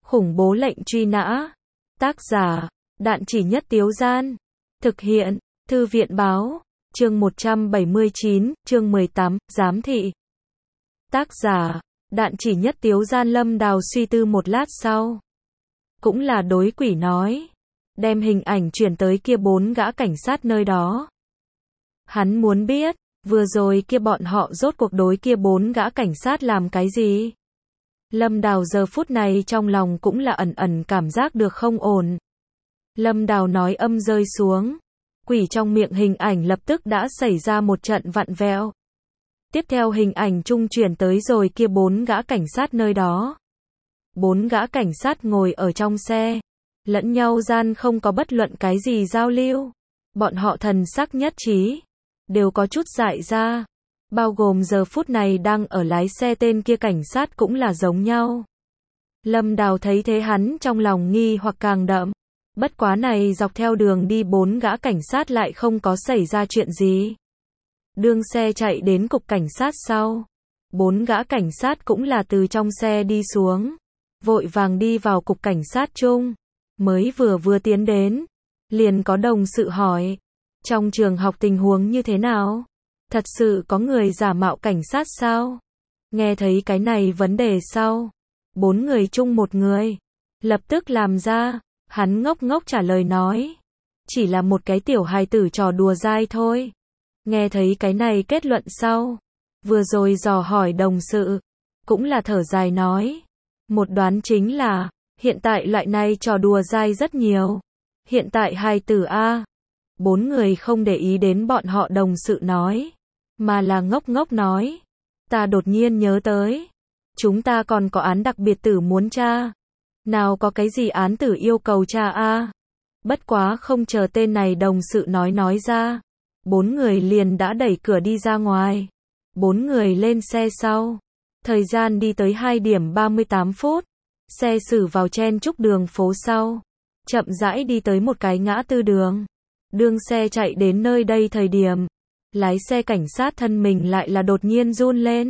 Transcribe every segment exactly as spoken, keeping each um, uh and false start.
Khủng bố lệnh truy nã. Tác giả, Đạn Chỉ Nhất Tiếu Gian. Thực hiện, Thư viện báo. Chương một trăm bảy mươi chín, chương mười tám, giám thị. Tác giả, Đạn Chỉ Nhất Tiếu Gian. Lâm Đào suy tư một lát sau. Cũng là đối quỷ nói. Đem hình ảnh chuyển tới kia bốn gã cảnh sát nơi đó. Hắn muốn biết, vừa rồi kia bọn họ rốt cuộc đối kia bốn gã cảnh sát làm cái gì? Lâm Đào giờ phút này trong lòng cũng là ẩn ẩn cảm giác được không ổn. Lâm Đào nói âm rơi xuống. Quỷ trong miệng hình ảnh lập tức đã xảy ra một trận vặn vẹo. Tiếp theo hình ảnh trung chuyển tới rồi kia bốn gã cảnh sát nơi đó. Bốn gã cảnh sát ngồi ở trong xe. Lẫn nhau gian không có bất luận cái gì giao lưu. Bọn họ thần sắc nhất trí. Đều có chút dại ra. Bao gồm giờ phút này đang ở lái xe tên kia cảnh sát cũng là giống nhau. Lâm Đào thấy thế hắn trong lòng nghi hoặc càng đậm. Bất quá này dọc theo đường đi bốn gã cảnh sát lại không có xảy ra chuyện gì. Đương xe chạy đến cục cảnh sát sau. Bốn gã cảnh sát cũng là từ trong xe đi xuống. Vội vàng đi vào cục cảnh sát chung. Mới vừa vừa tiến đến. Liền có đồng sự hỏi. Trong trường học tình huống như thế nào? Thật sự có người giả mạo cảnh sát sao? Nghe thấy cái này vấn đề sau. Bốn người chung một người. Lập tức làm ra. Hắn ngốc ngốc trả lời nói. Chỉ là một cái tiểu hài tử trò đùa dai thôi. Nghe thấy cái này kết luận sau. Vừa rồi dò hỏi đồng sự. Cũng là thở dài nói. Một đoán chính là. Hiện tại loại này trò đùa dai rất nhiều. Hiện tại hài tử A. Bốn người không để ý đến bọn họ đồng sự nói. Mà là ngốc ngốc nói. Ta đột nhiên nhớ tới. Chúng ta còn có án đặc biệt tử muốn tra. Nào có cái gì án tử yêu cầu tra a? Bất quá không chờ tên này đồng sự nói nói ra. Bốn người liền đã đẩy cửa đi ra ngoài. Bốn người lên xe sau. Thời gian đi tới hai điểm ba mươi tám phút. Xe xử vào chen chúc đường phố sau. Chậm rãi đi tới một cái ngã tư đường. Đương xe chạy đến nơi đây thời điểm. Lái xe cảnh sát thân mình lại là đột nhiên run lên.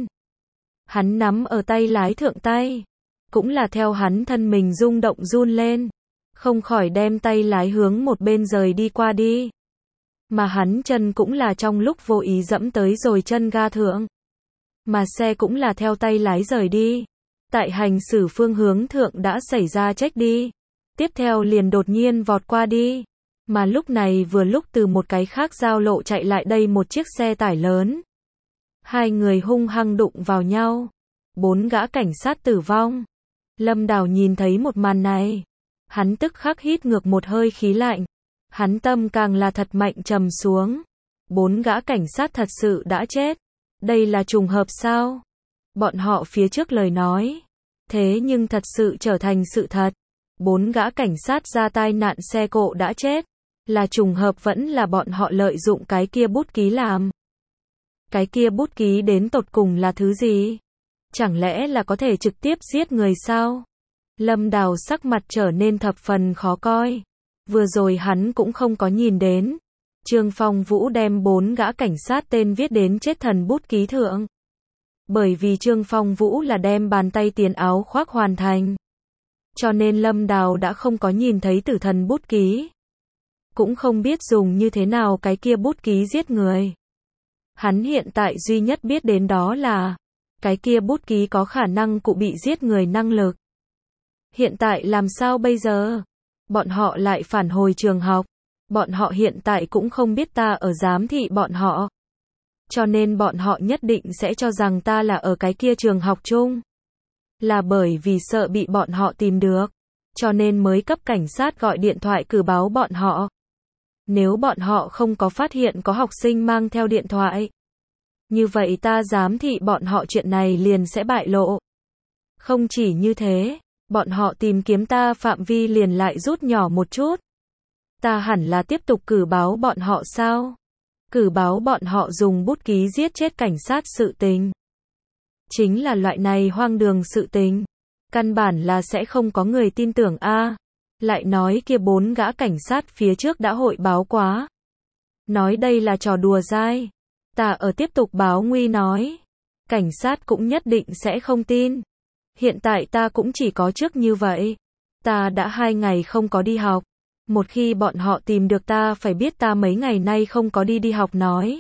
Hắn nắm ở tay lái thượng tay. Cũng là theo hắn thân mình rung động run lên. Không khỏi đem tay lái hướng một bên rời đi qua đi. Mà hắn chân cũng là trong lúc vô ý dẫm tới rồi chân ga thượng. Mà xe cũng là theo tay lái rời đi. Tại hành xử phương hướng thượng đã xảy ra trách đi. Tiếp theo liền đột nhiên vọt qua đi. Mà lúc này vừa lúc từ một cái khác giao lộ chạy lại đây một chiếc xe tải lớn. Hai người hung hăng đụng vào nhau. Bốn gã cảnh sát tử vong. Lâm Đào nhìn thấy một màn này. Hắn tức khắc hít ngược một hơi khí lạnh. Hắn tâm càng là thật mạnh trầm xuống. Bốn gã cảnh sát thật sự đã chết. Đây là trùng hợp sao? Bọn họ phía trước lời nói. Thế nhưng thật sự trở thành sự thật. Bốn gã cảnh sát ra tai nạn xe cộ đã chết. Là trùng hợp vẫn là bọn họ lợi dụng cái kia bút ký làm. Cái kia bút ký đến tột cùng là thứ gì? Chẳng lẽ là có thể trực tiếp giết người sao? Lâm Đào sắc mặt trở nên thập phần khó coi. Vừa rồi hắn cũng không có nhìn đến. Trương Phong Vũ đem bốn gã cảnh sát tên viết đến chết thần bút ký thượng. Bởi vì Trương Phong Vũ là đem bàn tay tiền áo khoác hoàn thành. Cho nên Lâm Đào đã không có nhìn thấy tử thần bút ký. Cũng không biết dùng như thế nào cái kia bút ký giết người. Hắn hiện tại duy nhất biết đến đó là cái kia bút ký có khả năng cụ bị giết người năng lực. Hiện tại làm sao bây giờ? Bọn họ lại phản hồi trường học. Bọn họ hiện tại cũng không biết ta ở giám thị bọn họ. Cho nên bọn họ nhất định sẽ cho rằng ta là ở cái kia trường học chung. Là bởi vì sợ bị bọn họ tìm được. Cho nên mới cấp cảnh sát gọi điện thoại cử báo bọn họ. Nếu bọn họ không có phát hiện có học sinh mang theo điện thoại. Như vậy ta giám thị bọn họ chuyện này liền sẽ bại lộ. Không chỉ như thế, bọn họ tìm kiếm ta phạm vi liền lại rút nhỏ một chút. Ta hẳn là tiếp tục cử báo bọn họ sao? Cử báo bọn họ dùng bút ký giết chết cảnh sát sự tình. Chính là loại này hoang đường sự tình. Căn bản là sẽ không có người tin tưởng a. Lại nói kia bốn gã cảnh sát phía trước đã hội báo quá. Nói đây là trò đùa dai. Ta ở tiếp tục báo nguy nói. Cảnh sát cũng nhất định sẽ không tin. Hiện tại ta cũng chỉ có trước như vậy. Ta đã hai ngày không có đi học. Một khi bọn họ tìm được ta phải biết ta mấy ngày nay không có đi đi học nói.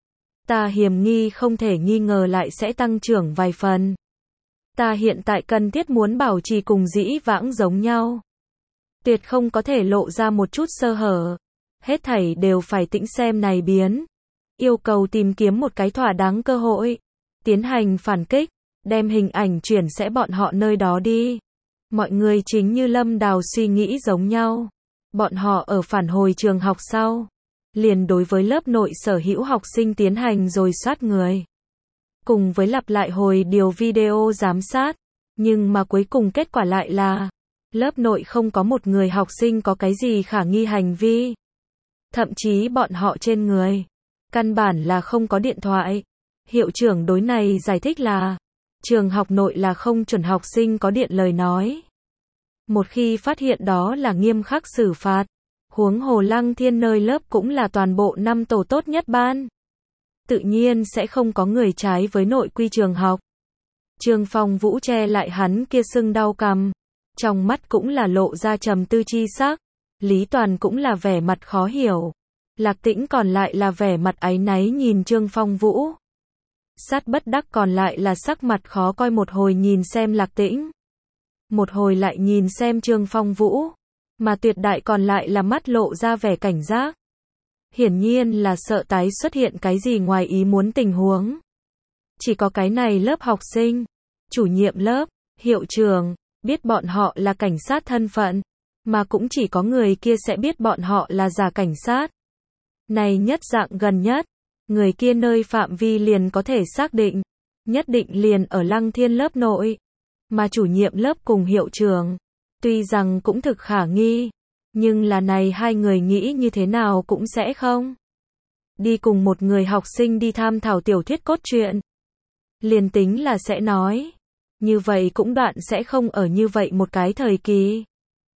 Ta hiểm nghi không thể nghi ngờ lại sẽ tăng trưởng vài phần. Ta hiện tại cần thiết muốn bảo trì cùng dĩ vãng giống nhau. Tuyệt không có thể lộ ra một chút sơ hở. Hết thảy đều phải tĩnh xem này biến. Yêu cầu tìm kiếm một cái thỏa đáng cơ hội. Tiến hành phản kích. Đem hình ảnh chuyển sẽ bọn họ nơi đó đi. Mọi người chính như Lâm Đào suy nghĩ giống nhau. Bọn họ ở phản hồi trường học sau. Liền đối với lớp nội sở hữu học sinh tiến hành rồi soát người. Cùng với lặp lại hồi điều video giám sát. Nhưng mà cuối cùng kết quả lại là lớp nội không có một người học sinh có cái gì khả nghi hành vi. Thậm chí bọn họ trên người căn bản là không có điện thoại. Hiệu trưởng đối này giải thích là trường học nội là không chuẩn học sinh có điện lời nói. Một khi phát hiện đó là nghiêm khắc xử phạt. Huống hồ Lăng Thiên nơi lớp cũng là toàn bộ năm tổ tốt nhất ban. Tự nhiên sẽ không có người trái với nội quy trường học. Trương Phong Vũ che lại hắn kia sưng đau cằm. Trong mắt cũng là lộ ra trầm tư chi sắc. Lý Toàn cũng là vẻ mặt khó hiểu. Lạc Tĩnh còn lại là vẻ mặt áy náy nhìn Trương Phong Vũ. Sát Bất Đắc còn lại là sắc mặt khó coi, một hồi nhìn xem Lạc Tĩnh, một hồi lại nhìn xem Trương Phong Vũ, mà Tuyệt Đại còn lại là mắt lộ ra vẻ cảnh giác. Hiển nhiên là sợ tái xuất hiện cái gì ngoài ý muốn tình huống. Chỉ có cái này lớp học sinh, chủ nhiệm lớp, hiệu trưởng, biết bọn họ là cảnh sát thân phận, mà cũng chỉ có người kia sẽ biết bọn họ là giả cảnh sát. Này nhất dạng gần nhất, người kia nơi phạm vi liền có thể xác định, nhất định liền ở Lăng Thiên lớp nội. Mà chủ nhiệm lớp cùng hiệu trưởng, tuy rằng cũng thực khả nghi, nhưng là này hai người nghĩ như thế nào cũng sẽ không đi cùng một người học sinh đi tham thảo tiểu thuyết cốt truyện. Liền tính là sẽ nói, như vậy cũng đoạn sẽ không ở như vậy một cái thời kỳ.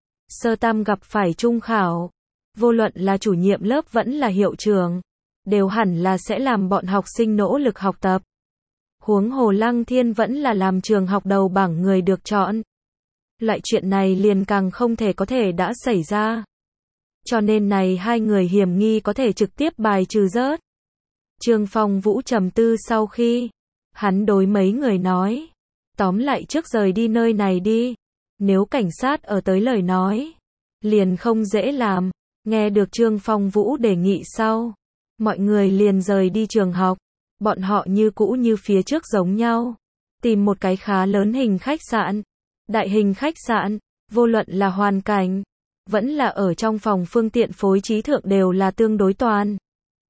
Sơ tam gặp phải trung khảo, vô luận là chủ nhiệm lớp vẫn là hiệu trưởng, đều hẳn là sẽ làm bọn học sinh nỗ lực học tập. Huống hồ Lăng Thiên vẫn là làm trường học đầu bảng người được chọn. Loại chuyện này liền càng không thể có thể đã xảy ra. Cho nên này hai người hiểm nghi có thể trực tiếp bài trừ rớt. Trương Phong Vũ trầm tư sau khi, hắn đối mấy người nói, tóm lại trước rời đi nơi này đi. Nếu cảnh sát ở tới lời nói, liền không dễ làm. Nghe được Trương Phong Vũ đề nghị sau, mọi người liền rời đi trường học. Bọn họ như cũ như phía trước giống nhau, tìm một cái khá lớn hình khách sạn, đại hình khách sạn, vô luận là hoàn cảnh, vẫn là ở trong phòng phương tiện phối trí thượng đều là tương đối toàn.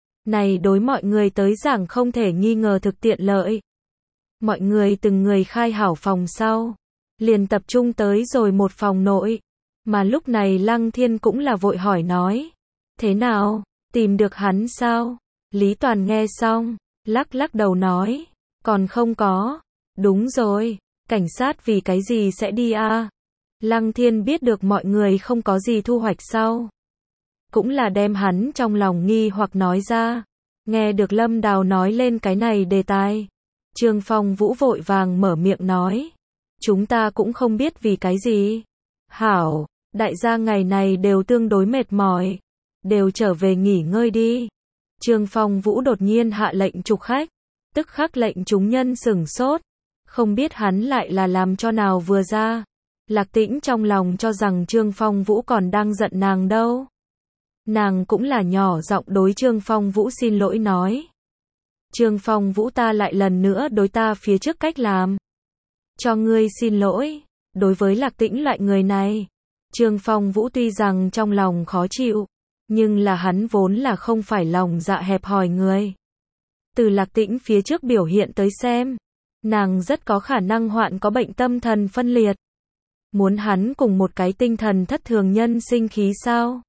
Này đối mọi người tới giảng không thể nghi ngờ thực tiện lợi. Mọi người từng người khai hảo phòng sau, liền tập trung tới rồi một phòng nội, mà lúc này Lăng Thiên cũng là vội hỏi nói, thế nào, tìm được hắn sao? Lý Toàn nghe xong, lắc lắc đầu nói, còn không có. Đúng rồi, cảnh sát vì cái gì sẽ đi à? Lăng Thiên biết được mọi người không có gì thu hoạch sau, cũng là đem hắn trong lòng nghi hoặc nói ra. Nghe được Lâm Đào nói lên cái này đề tài, Trương Phong Vũ vội vàng mở miệng nói, chúng ta cũng không biết vì cái gì. Hảo, đại gia ngày này đều tương đối mệt mỏi, đều trở về nghỉ ngơi đi. Trương Phong Vũ đột nhiên hạ lệnh trục khách, tức khắc lệnh chúng nhân sửng sốt, không biết hắn lại là làm cho nào vừa ra. Lạc Tĩnh trong lòng cho rằng Trương Phong Vũ còn đang giận nàng đâu. Nàng cũng là nhỏ giọng đối Trương Phong Vũ xin lỗi nói. Trương Phong Vũ, ta lại lần nữa đối ta phía trước cách làm. Cho ngươi xin lỗi. Đối với Lạc Tĩnh loại người này, Trương Phong Vũ tuy rằng trong lòng khó chịu, nhưng là hắn vốn là không phải lòng dạ hẹp hòi người. Từ Lạc Tĩnh phía trước biểu hiện tới xem, nàng rất có khả năng hoạn có bệnh tâm thần phân liệt. Muốn hắn cùng một cái tinh thần thất thường nhân sinh khí sao?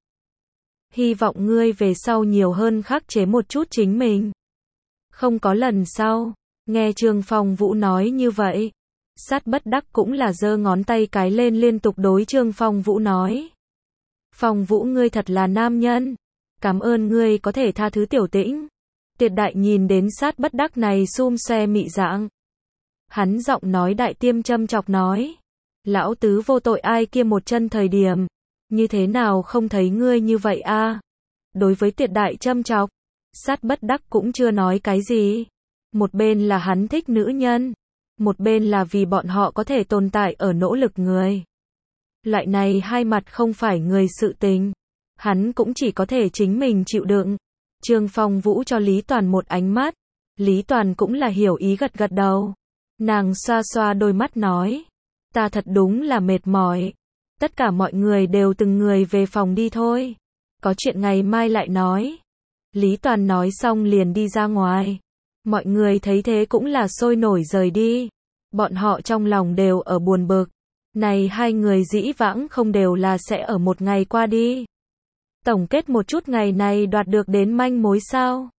Hy vọng ngươi về sau nhiều hơn khắc chế một chút chính mình. Không có lần sau. Nghe Trương Phong Vũ nói như vậy, Sát Bất Đắc cũng là giơ ngón tay cái lên liên tục đối Trương Phong Vũ nói. Phong Vũ, ngươi thật là nam nhân. Cảm ơn ngươi có thể tha thứ Tiểu Tĩnh. Tuyệt Đại nhìn đến Sát Bất Đắc này xum xoe mị dạng, hắn giọng nói đại tiêm châm chọc nói. Lão tứ vô tội ai kia một chân thời điểm, như thế nào không thấy ngươi như vậy a? Đối với Tiệt Đại châm chọc, Sát Bất Đắc cũng chưa nói cái gì. Một bên là hắn thích nữ nhân, một bên là vì bọn họ có thể tồn tại ở nỗ lực người. Loại này hai mặt không phải người sự tình, hắn cũng chỉ có thể chính mình chịu đựng. Trương Phong Vũ cho Lý Toàn một ánh mắt, Lý Toàn cũng là hiểu ý gật gật đầu. Nàng xoa xoa đôi mắt nói, ta thật đúng là mệt mỏi. Tất cả mọi người đều từng người về phòng đi thôi. Có chuyện ngày mai lại nói. Lý Toàn nói xong liền đi ra ngoài. Mọi người thấy thế cũng là sôi nổi rời đi. Bọn họ trong lòng đều ở buồn bực. Này hai người dĩ vãng không đều là sẽ ở một ngày qua đi. Tổng kết một chút ngày này đoạt được đến manh mối sao.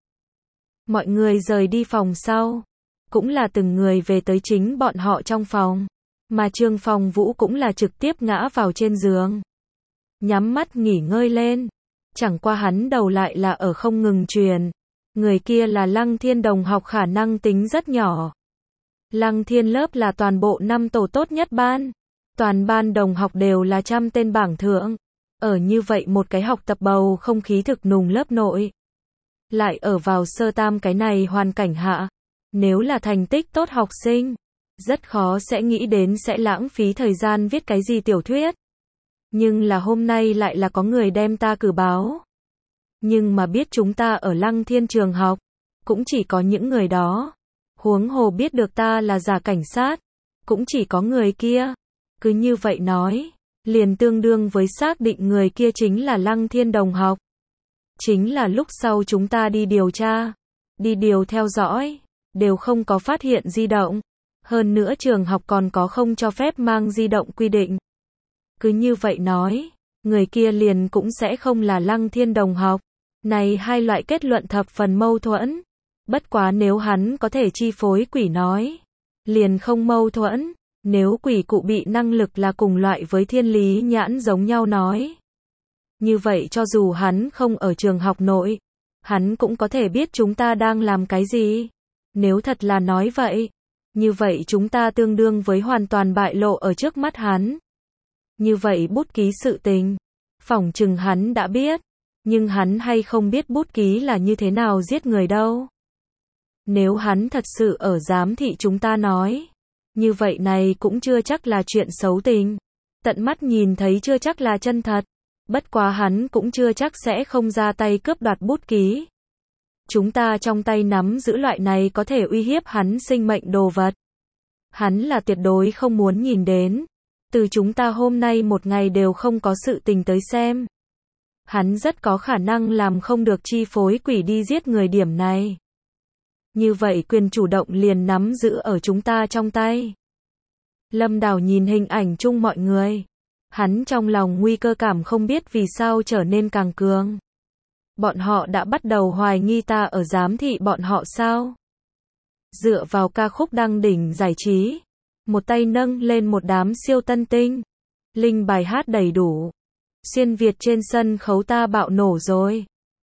Mọi người rời đi phòng sau. Cũng là từng người về tới chính bọn họ trong phòng. Mà Trương Phong Vũ cũng là trực tiếp ngã vào trên giường. Nhắm mắt nghỉ ngơi lên. Chẳng qua hắn đầu lại là ở không ngừng truyền. Người kia là Lăng Thiên đồng học khả năng tính rất nhỏ. Lăng Thiên lớp là toàn bộ năm tổ tốt nhất ban. Toàn ban đồng học đều là trăm tên bảng thượng. Ở như vậy một cái học tập bầu không khí thực nùng lớp nội. Lại ở vào sơ tam cái này hoàn cảnh hạ. Nếu là thành tích tốt học sinh, rất khó sẽ nghĩ đến sẽ lãng phí thời gian viết cái gì tiểu thuyết. Nhưng là hôm nay lại là có người đem ta cử báo. Nhưng mà biết chúng ta ở Lăng Thiên trường học, cũng chỉ có những người đó. Huống hồ biết được ta là giả cảnh sát, cũng chỉ có người kia. Cứ như vậy nói, liền tương đương với xác định người kia chính là Lăng Thiên đồng học. Chính là lúc sau chúng ta đi điều tra, đi điều theo dõi, đều không có phát hiện di động. Hơn nữa trường học còn có không cho phép mang di động quy định. Cứ như vậy nói, người kia liền cũng sẽ không là Lăng Thiên đồng học. Này hai loại kết luận thập phần mâu thuẫn. Bất quá nếu hắn có thể chi phối quỷ nói, liền không mâu thuẫn. Nếu quỷ cụ bị năng lực là cùng loại với thiên lý nhãn giống nhau nói. Như vậy cho dù hắn không ở trường học nội, hắn cũng có thể biết chúng ta đang làm cái gì. Nếu thật là nói vậy, như vậy chúng ta tương đương với hoàn toàn bại lộ ở trước mắt hắn. Như vậy bút ký sự tình, phỏng chừng hắn đã biết, nhưng hắn hay không biết bút ký là như thế nào giết người đâu. Nếu hắn thật sự ở giám thị chúng ta nói, như vậy này cũng chưa chắc là chuyện xấu tình. Tận mắt nhìn thấy chưa chắc là chân thật. Bất quá hắn cũng chưa chắc sẽ không ra tay cướp đoạt bút ký. Chúng ta trong tay nắm giữ loại này có thể uy hiếp hắn sinh mệnh đồ vật. Hắn là tuyệt đối không muốn nhìn đến. Từ chúng ta hôm nay một ngày đều không có sự tình tới xem. Hắn rất có khả năng làm không được chi phối quỷ đi giết người điểm này. Như vậy quyền chủ động liền nắm giữ ở chúng ta trong tay. Lâm Đào nhìn hình ảnh chung mọi người. Hắn trong lòng nguy cơ cảm không biết vì sao trở nên càng cường. Bọn họ đã bắt đầu hoài nghi ta ở giám thị bọn họ sao? Dựa vào ca khúc đăng đỉnh giải trí. Một tay nâng lên một đám siêu tân tinh. Linh bài hát đầy đủ. Xuyên Việt trên sân khấu ta bạo nổ rồi.